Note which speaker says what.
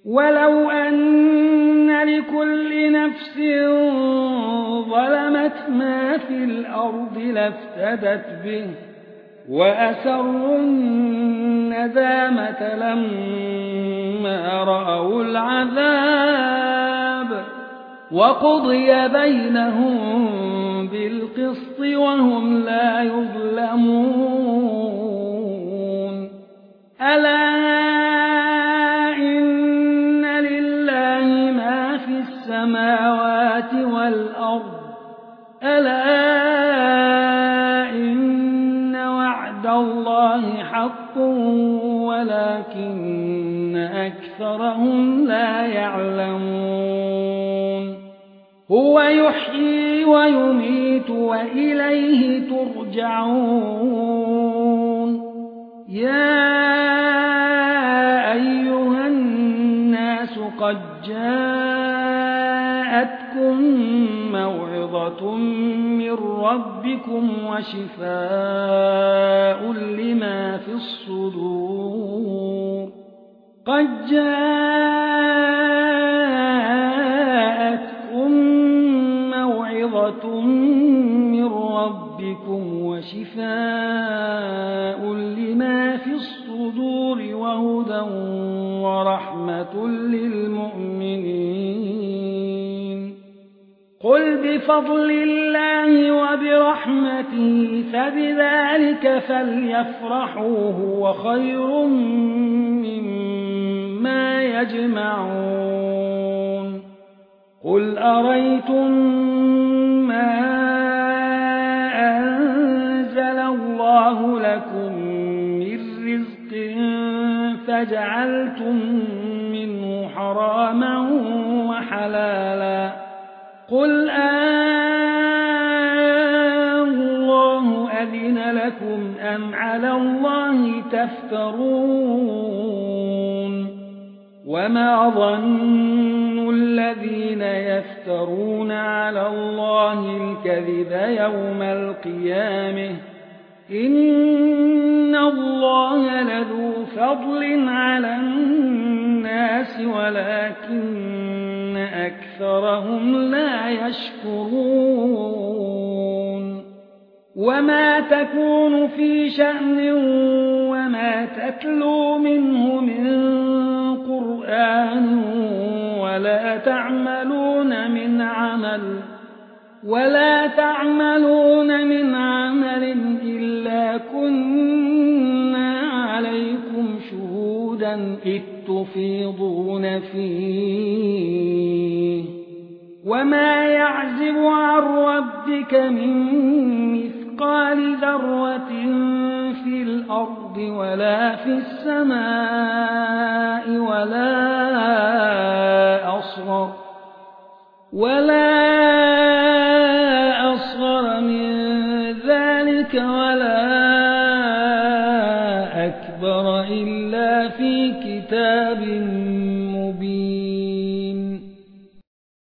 Speaker 1: ولو أن لكل نفس ظلمت ما في الأرض لافتدت به وأسروا الندامة لما رأوا العذاب وقضي بينهم بالقسط وهم لا يظلمون ألا إن لله ما في السماوات والأرض ألا إن وعد الله حق ولكن أكثرهم لا يعلمون هو يحيي ويميت وإليه ترجعون يا أيها الناس قد جاءتكم موعظة من ربكم وشفاء لما في الصدور قد جاءتكم موعظة من ربكم وشفاء لما في الصدور وهدى ورحمة للمؤمنين قل بفضل الله وبرحمته فبذلك فليفرحوا هو خير مما يجمعون قل أريتم ما أنزل الله لكم من رزق فجعلتم منه حراما وحلالا قل الله أذن لكم أم على الله تفترون وما ظن الذين يفترون على الله الكذب يوم القيامة إن الله لذو فضل على الناس ولكن أكثرهم لا يشكرون وما تكون في شأن وما تتلو منه من قرآن ولا تعملون من عمل إلا كنا عليكم شهودا إذ تفيضون فيه وما يعزب عن ربك من مثقال ذرة في الأرض ولا في السماء ولا أصغر من ذلك ولا أكبر إلا في كتاب